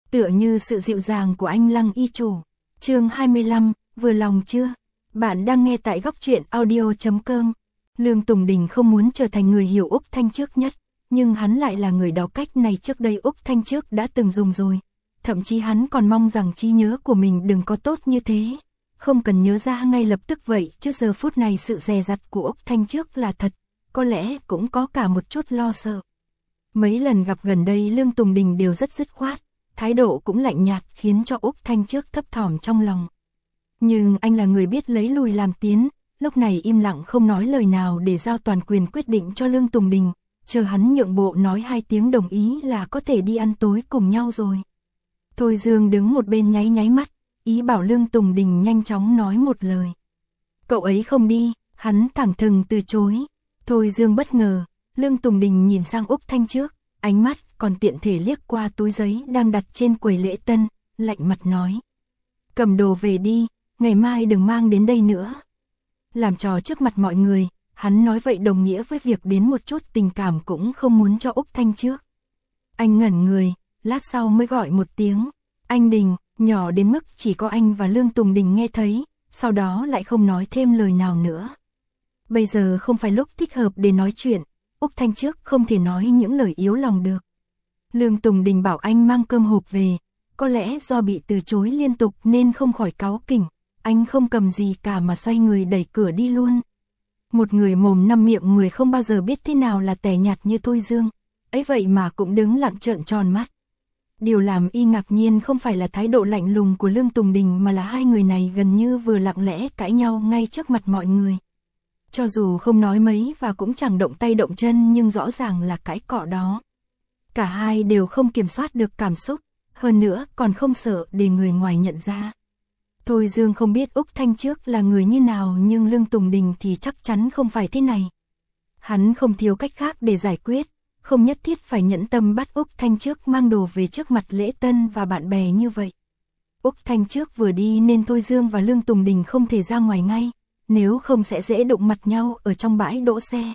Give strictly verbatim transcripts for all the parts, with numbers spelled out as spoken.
tựa như sự dịu dàng của anh Lăng y chủ. Chương hai mươi lăm, vừa lòng chưa? Bạn đang nghe tại góc truyện audio chấm com. Lương Tùng Đình không muốn trở thành người hiểu Úc Thanh Trước nhất, nhưng hắn lại là người đó cách này trước đây Úc Thanh Trước đã từng dùng rồi. Thậm chí hắn còn mong rằng trí nhớ của mình đừng có tốt như thế. Không cần nhớ ra ngay lập tức vậy, chứ giờ phút này sự dè dặt của Úc Thanh Trước là thật, có lẽ cũng có cả một chút lo sợ. Mấy lần gặp gần đây Lương Tùng Đình đều rất dứt khoát, thái độ cũng lạnh nhạt khiến cho Úc Thanh Trước thấp thỏm trong lòng. Nhưng anh là người biết lấy lùi làm tiến, lúc này im lặng không nói lời nào để giao toàn quyền quyết định cho Lương Tùng Đình, chờ hắn nhượng bộ nói hai tiếng đồng ý là có thể đi ăn tối cùng nhau rồi. Thôi Dương đứng một bên nháy nháy mắt, ý bảo Lương Tùng Đình nhanh chóng nói một lời. Cậu ấy không đi, hắn thẳng thừng từ chối. Thôi Dương bất ngờ, Lương Tùng Đình nhìn sang Úc Thanh Trước, ánh mắt còn tiện thể liếc qua túi giấy đang đặt trên quầy lễ tân, lạnh mặt nói. Cầm đồ về đi, ngày mai đừng mang đến đây nữa. Làm trò trước mặt mọi người, hắn nói vậy đồng nghĩa với việc đến một chút tình cảm cũng không muốn cho Úc Thanh Trước. Anh ngẩn người, lát sau mới gọi một tiếng, anh Đình, nhỏ đến mức chỉ có anh và Lương Tùng Đình nghe thấy, sau đó lại không nói thêm lời nào nữa. Bây giờ không phải lúc thích hợp để nói chuyện, Úc Thanh Trước không thể nói những lời yếu lòng được. Lương Tùng Đình bảo anh mang cơm hộp về, có lẽ do bị từ chối liên tục nên không khỏi cáu kỉnh, anh không cầm gì cả mà xoay người đẩy cửa đi luôn. Một người mồm năm miệng mười không bao giờ biết thế nào là tẻ nhạt như Thôi Dương, ấy vậy mà cũng đứng lặng trợn tròn mắt. Điều làm y ngạc nhiên không phải là thái độ lạnh lùng của Lương Tùng Đình mà là hai người này gần như vừa lặng lẽ cãi nhau ngay trước mặt mọi người. Cho dù không nói mấy và cũng chẳng động tay động chân nhưng rõ ràng là cãi cọ đó. Cả hai đều không kiểm soát được cảm xúc, hơn nữa còn không sợ để người ngoài nhận ra. Thôi Dương không biết Úc Thanh Trước là người như nào nhưng Lương Tùng Đình thì chắc chắn không phải thế này. Hắn không thiếu cách khác để giải quyết, không nhất thiết phải nhẫn tâm bắt Úc Thanh Trước mang đồ về trước mặt lễ tân và bạn bè như vậy. Úc Thanh Trước vừa đi nên Thôi Dương và Lương Tùng Đình không thể ra ngoài ngay, nếu không sẽ dễ đụng mặt nhau ở trong bãi đỗ xe.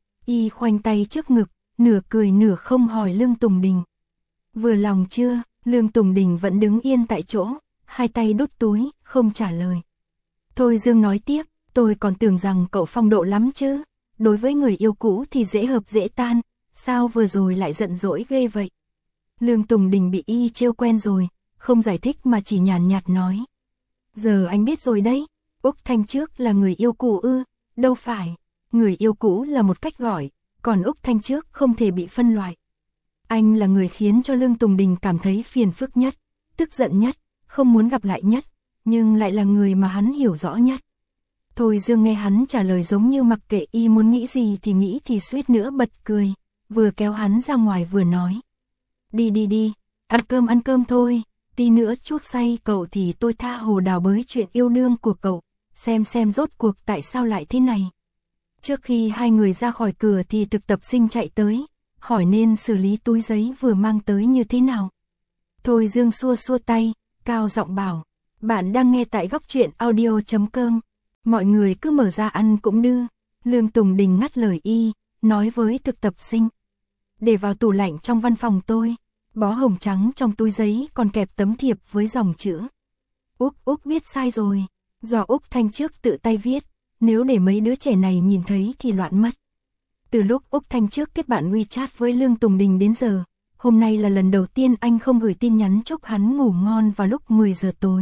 Y khoanh tay trước ngực, nửa cười nửa không hỏi Lương Tùng Đình. Vừa lòng chưa? Lương Tùng Đình vẫn đứng yên tại chỗ, hai tay đút túi, không trả lời. Thôi Dương nói tiếp, tôi còn tưởng rằng cậu phong độ lắm chứ, đối với người yêu cũ thì dễ hợp dễ tan, sao vừa rồi lại giận dỗi ghê vậy? Lương Tùng Đình bị y trêu quen rồi, không giải thích mà chỉ nhàn nhạt nói. Giờ anh biết rồi đấy, Úc Thanh Trước là người yêu cũ ư? Đâu phải, người yêu cũ là một cách gọi, còn Úc Thanh Trước không thể bị phân loại. Anh là người khiến cho Lương Tùng Đình cảm thấy phiền phức nhất, tức giận nhất, không muốn gặp lại nhất, nhưng lại là người mà hắn hiểu rõ nhất. Thôi Dương nghe hắn trả lời giống như mặc kệ y muốn nghĩ gì thì nghĩ thì suýt nữa bật cười, vừa kéo hắn ra ngoài vừa nói. Đi đi đi, ăn cơm ăn cơm thôi, tí nữa chuốc say cậu thì tôi tha hồ đào bới chuyện yêu đương của cậu, xem xem rốt cuộc tại sao lại thế này. Trước khi hai người ra khỏi cửa thì thực tập sinh chạy tới, hỏi nên xử lý túi giấy vừa mang tới như thế nào. Thôi Dương xua xua tay, cao giọng bảo, bạn đang nghe tại góc truyện audio chấm com, mọi người cứ mở ra ăn cũng đưa. Lương Tùng Đình ngắt lời y, nói với thực tập sinh. Để vào tủ lạnh trong văn phòng tôi, bó hồng trắng trong túi giấy còn kẹp tấm thiệp với dòng chữ. Úc Úc viết sai rồi, do Úc Thanh Trước tự tay viết, nếu để mấy đứa trẻ này nhìn thấy thì loạn mất. Từ lúc Úc Thanh Trước kết bạn WeChat với Lương Tùng Đình đến giờ, hôm nay là lần đầu tiên anh không gửi tin nhắn chúc hắn ngủ ngon vào lúc mười giờ tối.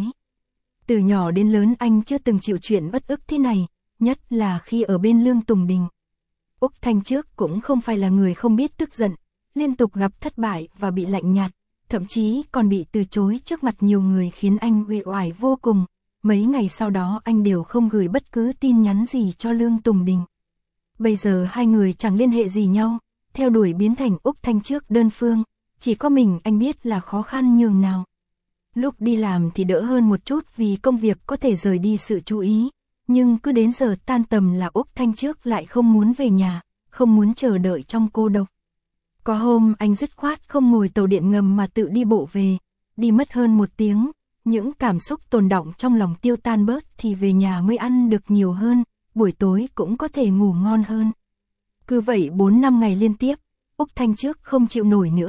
Từ nhỏ đến lớn anh chưa từng chịu chuyện bất ức thế này, nhất là khi ở bên Lương Tùng Đình. Úc Thanh Trước cũng không phải là người không biết tức giận, liên tục gặp thất bại và bị lạnh nhạt, thậm chí còn bị từ chối trước mặt nhiều người khiến anh uể oải vô cùng. Mấy ngày sau đó anh đều không gửi bất cứ tin nhắn gì cho Lương Tùng Đình. Bây giờ hai người chẳng liên hệ gì nhau, theo đuổi biến thành Úc Thanh Trước đơn phương, chỉ có mình anh biết là khó khăn nhường nào. Lúc đi làm thì đỡ hơn một chút vì công việc có thể rời đi sự chú ý, nhưng cứ đến giờ tan tầm là Úc Thanh Trước lại không muốn về nhà, không muốn chờ đợi trong cô độc. Có hôm anh dứt khoát không ngồi tàu điện ngầm mà tự đi bộ về, đi mất hơn một tiếng, những cảm xúc tồn đọng trong lòng tiêu tan bớt thì về nhà mới ăn được nhiều hơn, buổi tối cũng có thể ngủ ngon hơn. Cứ vậy bốn năm ngày liên tiếp, Úc Thanh Trước không chịu nổi nữa,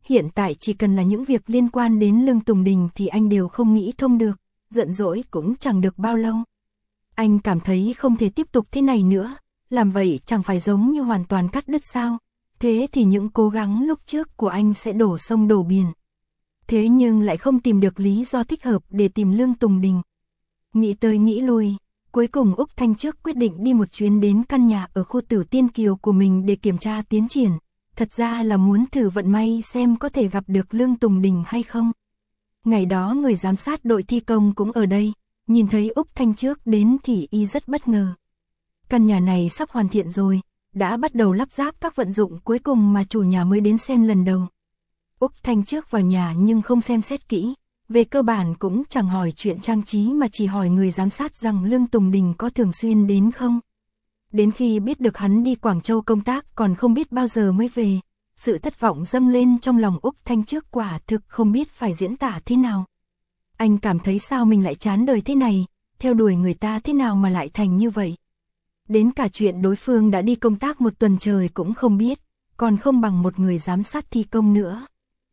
hiện tại chỉ cần là những việc liên quan đến Lương Tùng Đình thì anh đều không nghĩ thông được, giận dỗi cũng chẳng được bao lâu. Anh cảm thấy không thể tiếp tục thế này nữa, làm vậy chẳng phải giống như hoàn toàn cắt đứt sao, thế thì những cố gắng lúc trước của anh sẽ đổ sông đổ biển. Thế nhưng lại không tìm được lý do thích hợp để tìm Lương Tùng Đình. Nghĩ tới nghĩ lui, cuối cùng Úc Thanh Trước quyết định đi một chuyến đến căn nhà ở khu Tử Tiên Kiều của mình để kiểm tra tiến triển, thật ra là muốn thử vận may xem có thể gặp được Lương Tùng Đình hay không. Ngày đó người giám sát đội thi công cũng ở đây, nhìn thấy Úc Thanh Trước đến thì y rất bất ngờ. Căn nhà này sắp hoàn thiện rồi, đã bắt đầu lắp ráp các vận dụng cuối cùng mà chủ nhà mới đến xem lần đầu. Úc Thanh Trước vào nhà nhưng không xem xét kỹ, về cơ bản cũng chẳng hỏi chuyện trang trí mà chỉ hỏi người giám sát rằng Lương Tùng Đình có thường xuyên đến không. Đến khi biết được hắn đi Quảng Châu công tác còn không biết bao giờ mới về, sự thất vọng dâng lên trong lòng Úc Thanh Trước quả thực không biết phải diễn tả thế nào. Anh cảm thấy sao mình lại chán đời thế này, theo đuổi người ta thế nào mà lại thành như vậy. Đến cả chuyện đối phương đã đi công tác một tuần trời cũng không biết, còn không bằng một người giám sát thi công nữa.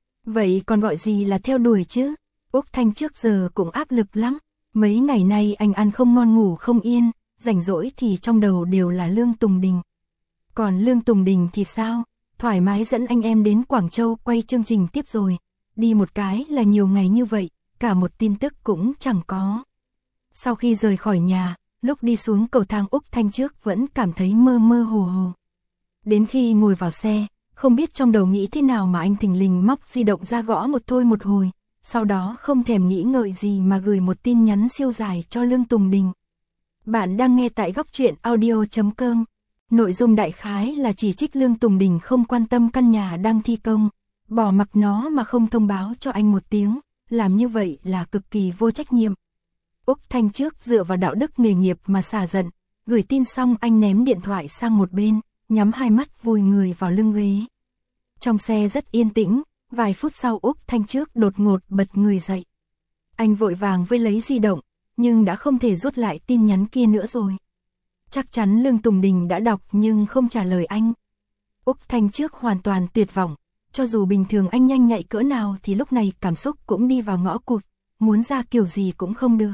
Vậy còn gọi gì là theo đuổi chứ? Úc Thanh Trước giờ cũng áp lực lắm, mấy ngày nay anh ăn không ngon ngủ không yên, rảnh rỗi thì trong đầu đều là Lương Tùng Đình. Còn Lương Tùng Đình thì sao? Thoải mái dẫn anh em đến Quảng Châu quay chương trình tiếp rồi, đi một cái là nhiều ngày như vậy, cả một tin tức cũng chẳng có. Sau khi rời khỏi nhà, lúc đi xuống cầu thang Úc Thanh Trước vẫn cảm thấy mơ mơ hồ hồ. Đến khi ngồi vào xe, không biết trong đầu nghĩ thế nào mà anh thình lình móc di động ra gõ một thôi một hồi, sau đó không thèm nghĩ ngợi gì mà gửi một tin nhắn siêu dài cho Lương Tùng Đình. Bạn đang nghe tại góc truyện audio chấm com. Nội dung đại khái là chỉ trích Lương Tùng Đình không quan tâm căn nhà đang thi công, bỏ mặc nó mà không thông báo cho anh một tiếng, làm như vậy là cực kỳ vô trách nhiệm. Úc Thanh Trước dựa vào đạo đức nghề nghiệp mà xả giận, gửi tin xong anh ném điện thoại sang một bên, nhắm hai mắt vùi người vào lưng ghế. Trong xe rất yên tĩnh, vài phút sau Úc Thanh Trước đột ngột bật người dậy. Anh vội vàng với lấy di động, nhưng đã không thể rút lại tin nhắn kia nữa rồi. Chắc chắn Lương Tùng Đình đã đọc nhưng không trả lời anh. Úc Thanh Trước hoàn toàn tuyệt vọng, cho dù bình thường anh nhanh nhạy cỡ nào thì lúc này cảm xúc cũng đi vào ngõ cụt, muốn ra kiểu gì cũng không được.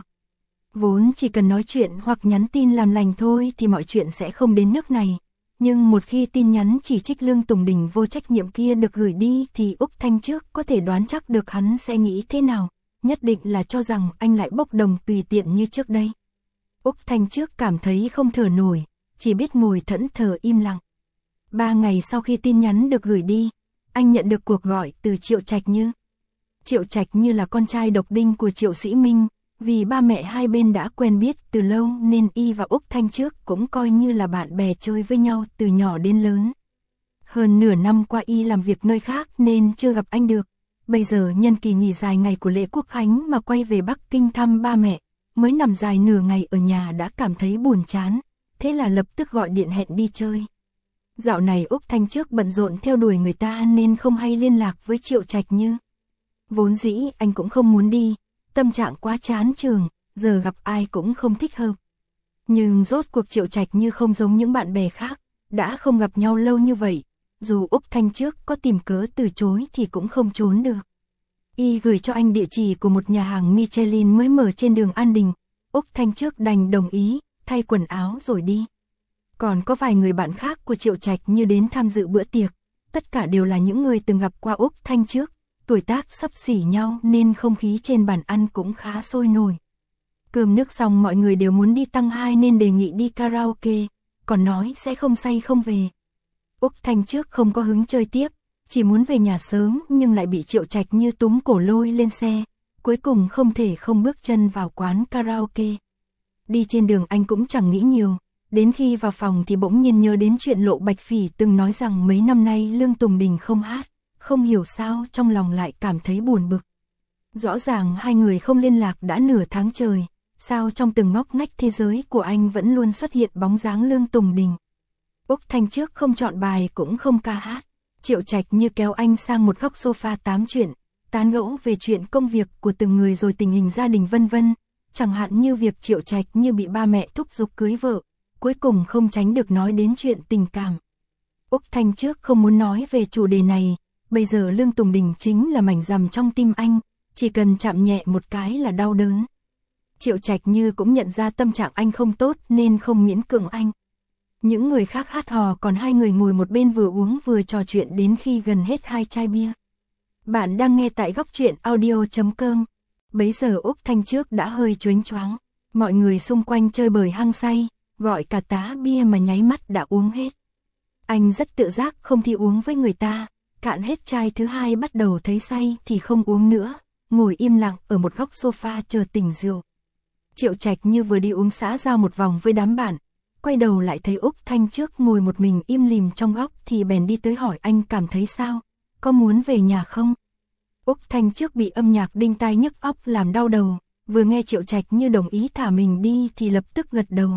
Vốn chỉ cần nói chuyện hoặc nhắn tin làm lành thôi thì mọi chuyện sẽ không đến nước này. Nhưng một khi tin nhắn chỉ trích Lương Tùng Đình vô trách nhiệm kia được gửi đi thì Úc Thanh Trước có thể đoán chắc được hắn sẽ nghĩ thế nào, nhất định là cho rằng anh lại bốc đồng tùy tiện như trước đây. Úc Thanh Trước cảm thấy không thở nổi, chỉ biết ngồi thẫn thờ im lặng. Ba ngày sau khi tin nhắn được gửi đi, anh nhận được cuộc gọi từ Triệu Trạch Như. Triệu Trạch Như là con trai độc đinh của Triệu Sĩ Minh, vì ba mẹ hai bên đã quen biết từ lâu nên y và Úc Thanh Trước cũng coi như là bạn bè chơi với nhau từ nhỏ đến lớn. Hơn nửa năm qua y làm việc nơi khác nên chưa gặp anh được, bây giờ nhân kỳ nghỉ dài ngày của lễ Quốc Khánh mà quay về Bắc Kinh thăm ba mẹ, mới nằm dài nửa ngày ở nhà đã cảm thấy buồn chán, thế là lập tức gọi điện hẹn đi chơi. Dạo này Úc Thanh Trước bận rộn theo đuổi người ta nên không hay liên lạc với Triệu Trạch Như. Vốn dĩ anh cũng không muốn đi, tâm trạng quá chán trường, giờ gặp ai cũng không thích hợp. Nhưng rốt cuộc Triệu Trạch Như không giống những bạn bè khác, đã không gặp nhau lâu như vậy, dù Úc Thanh Trước có tìm cớ từ chối thì cũng không trốn được. Y gửi cho anh địa chỉ của một nhà hàng Michelin mới mở trên đường An Đình, Úc Thanh Trước đành đồng ý, thay quần áo rồi đi. Còn có vài người bạn khác của Triệu Trạch Như đến tham dự bữa tiệc, tất cả đều là những người từng gặp qua Úc Thanh Trước, tuổi tác sắp xỉ nhau nên không khí trên bàn ăn cũng khá sôi nổi. Cơm nước xong mọi người đều muốn đi tăng hai nên đề nghị đi karaoke, còn nói sẽ không say không về. Úc Thanh Trước không có hứng chơi tiếp, chỉ muốn về nhà sớm nhưng lại bị Triệu Trạch Như túm cổ lôi lên xe, cuối cùng không thể không bước chân vào quán karaoke. Đi trên đường anh cũng chẳng nghĩ nhiều, đến khi vào phòng thì bỗng nhiên nhớ đến chuyện Lộ Bạch Phỉ từng nói rằng mấy năm nay Lương Tùng Đình không hát, không hiểu sao trong lòng lại cảm thấy buồn bực. Rõ ràng hai người không liên lạc đã nửa tháng trời, sao trong từng ngóc ngách thế giới của anh vẫn luôn xuất hiện bóng dáng Lương Tùng Đình. Úc Thanh Trước không chọn bài cũng không ca hát, Triệu Trạch Như kéo anh sang một góc sofa tám chuyện, tán gẫu về chuyện công việc của từng người rồi tình hình gia đình vân vân, chẳng hạn như việc Triệu Trạch Như bị ba mẹ thúc giục cưới vợ, cuối cùng không tránh được nói đến chuyện tình cảm. Úc Thanh Trước không muốn nói về chủ đề này, bây giờ Lương Tùng Đình chính là mảnh rằm trong tim anh, chỉ cần chạm nhẹ một cái là đau đớn. Triệu Trạch Như cũng nhận ra tâm trạng anh không tốt nên không miễn cưỡng anh. Những người khác hát hò còn hai người ngồi một bên vừa uống vừa trò chuyện đến khi gần hết hai chai bia. Bạn đang nghe tại góc truyện audio chấm com. Bấy giờ Úc Thanh Trước đã hơi choáng choáng, mọi người xung quanh chơi bời hăng say, gọi cả tá bia mà nháy mắt đã uống hết. Anh rất tự giác không thi uống với người ta, cạn hết chai thứ hai bắt đầu thấy say thì không uống nữa, ngồi im lặng ở một góc sofa chờ tỉnh rượu. Triệu Trạch Như vừa đi uống xã giao một vòng với đám bạn, quay đầu lại thấy Úc Thanh Trước ngồi một mình im lìm trong góc thì bèn đi tới hỏi anh cảm thấy sao, có muốn về nhà không? Úc Thanh Trước bị âm nhạc đinh tai nhức óc làm đau đầu, vừa nghe Triệu Trạch Như đồng ý thả mình đi thì lập tức gật đầu.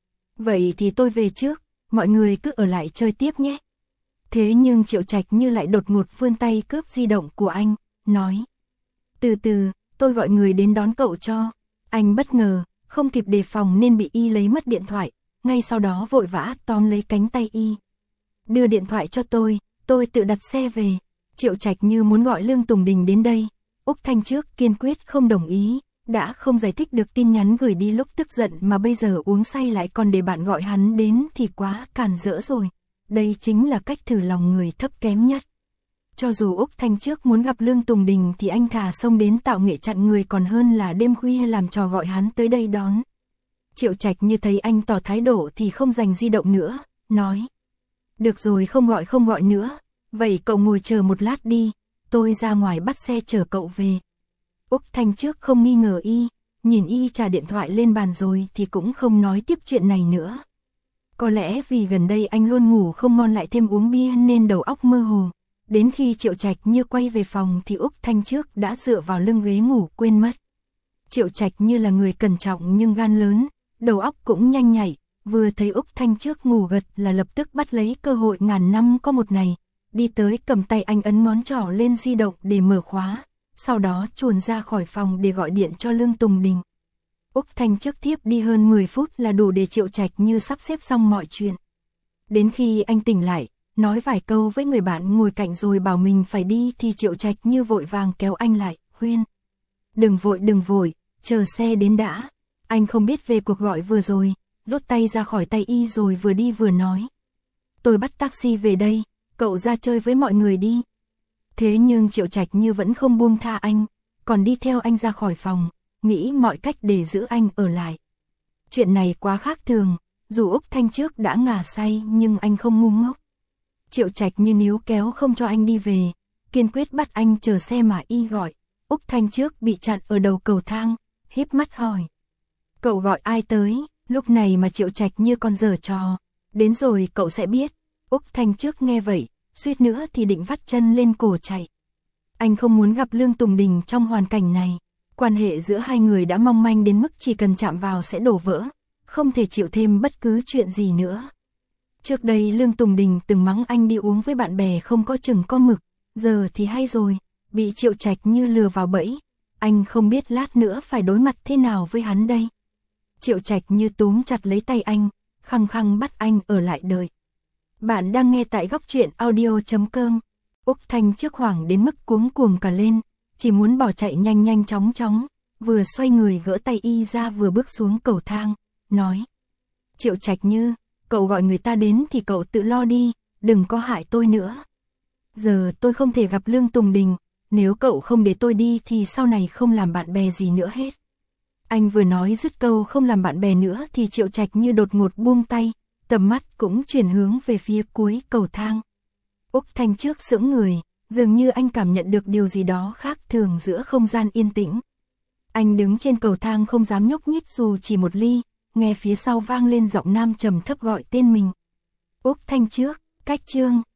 Vậy thì tôi về trước, mọi người cứ ở lại chơi tiếp nhé. Thế nhưng Triệu Trạch Như lại đột ngột vươn tay cướp di động của anh, nói: Từ từ, tôi gọi người đến đón cậu cho. Anh bất ngờ, không kịp đề phòng nên bị y lấy mất điện thoại, ngay sau đó vội vã tóm lấy cánh tay y. Đưa điện thoại cho tôi, tôi tự đặt xe về. Triệu Trạch Như muốn gọi Lương Tùng Đình đến đây, Úc Thanh Trước kiên quyết không đồng ý, đã không giải thích được tin nhắn gửi đi lúc tức giận mà bây giờ uống say lại còn để bạn gọi hắn đến thì quá càn rỡ rồi. Đây chính là cách thử lòng người thấp kém nhất. Cho dù Úc Thanh Trước muốn gặp Lương Tùng Đình thì anh thà xông đến tạo nghệ chặn người còn hơn là đêm khuya làm trò gọi hắn tới đây đón. Triệu Trạch Như thấy anh tỏ thái độ thì không dành di động nữa, nói: Được rồi, không gọi không gọi nữa, vậy cậu ngồi chờ một lát đi, tôi ra ngoài bắt xe chở cậu về. Úc Thanh Trước không nghi ngờ y, nhìn y trả điện thoại lên bàn rồi thì cũng không nói tiếp chuyện này nữa. Có lẽ vì gần đây anh luôn ngủ không ngon lại thêm uống bia nên đầu óc mơ hồ. Đến khi Triệu Trạch Như quay về phòng thì Úc Thanh Trước đã dựa vào lưng ghế ngủ quên mất. Triệu Trạch Như là người cẩn trọng nhưng gan lớn, đầu óc cũng nhanh nhạy, vừa thấy Úc Thanh Trước ngủ gật là lập tức bắt lấy cơ hội ngàn năm có một này, đi tới cầm tay anh ấn ngón trỏ lên di động để mở khóa, sau đó chuồn ra khỏi phòng để gọi điện cho Lương Tùng Đình. Úc Thanh Trước tiếp đi hơn mười phút là đủ để Triệu Trạch Như sắp xếp xong mọi chuyện. Đến khi anh tỉnh lại, nói vài câu với người bạn ngồi cạnh rồi bảo mình phải đi thì Triệu Trạch Như vội vàng kéo anh lại, khuyên: Đừng vội đừng vội, chờ xe đến đã. Anh không biết về cuộc gọi vừa rồi, rút tay ra khỏi tay y rồi vừa đi vừa nói: Tôi bắt taxi về đây, cậu ra chơi với mọi người đi. Thế nhưng Triệu Trạch Như vẫn không buông tha anh, còn đi theo anh ra khỏi phòng, nghĩ mọi cách để giữ anh ở lại. Chuyện này quá khác thường, dù Úc Thanh Trước đã ngả say nhưng anh không ngu ngốc. Triệu Trạch Như níu kéo không cho anh đi về, kiên quyết bắt anh chờ xe mà y gọi. Úc Thanh Trước bị chặn ở đầu cầu thang, híp mắt hỏi: Cậu gọi ai tới, lúc này mà Triệu Trạch Như còn giở trò, đến rồi cậu sẽ biết. Úc Thanh Trước nghe vậy, suýt nữa thì định vắt chân lên cổ chạy. Anh không muốn gặp Lương Tùng Đình trong hoàn cảnh này, quan hệ giữa hai người đã mong manh đến mức chỉ cần chạm vào sẽ đổ vỡ, không thể chịu thêm bất cứ chuyện gì nữa. Trước đây Lương Tùng Đình từng mắng anh đi uống với bạn bè không có chừng có mực, giờ thì hay rồi, bị Triệu Trạch Như lừa vào bẫy, anh không biết lát nữa phải đối mặt thế nào với hắn đây. Triệu Trạch Như túm chặt lấy tay anh, khăng khăng bắt anh ở lại đợi. Bạn đang nghe tại góc truyện audio chấm com. Úc Thanh Trước hoảng đến mức cuống cuồng cả lên, chỉ muốn bỏ chạy nhanh nhanh chóng chóng, vừa xoay người gỡ tay y ra vừa bước xuống cầu thang, nói: Triệu Trạch Như, cậu gọi người ta đến thì cậu tự lo đi, đừng có hại tôi nữa. Giờ tôi không thể gặp Lương Tùng Đình, nếu cậu không để tôi đi thì sau này không làm bạn bè gì nữa hết. Anh vừa nói dứt câu không làm bạn bè nữa thì Triệu Trạch Như đột ngột buông tay, tầm mắt cũng chuyển hướng về phía cuối cầu thang. Úc Thanh Trước sững người, dường như anh cảm nhận được điều gì đó khác thường giữa không gian yên tĩnh. Anh đứng trên cầu thang không dám nhúc nhích dù chỉ một ly, nghe phía sau vang lên giọng nam trầm thấp gọi tên mình. Úc Thanh Trước, cách chương.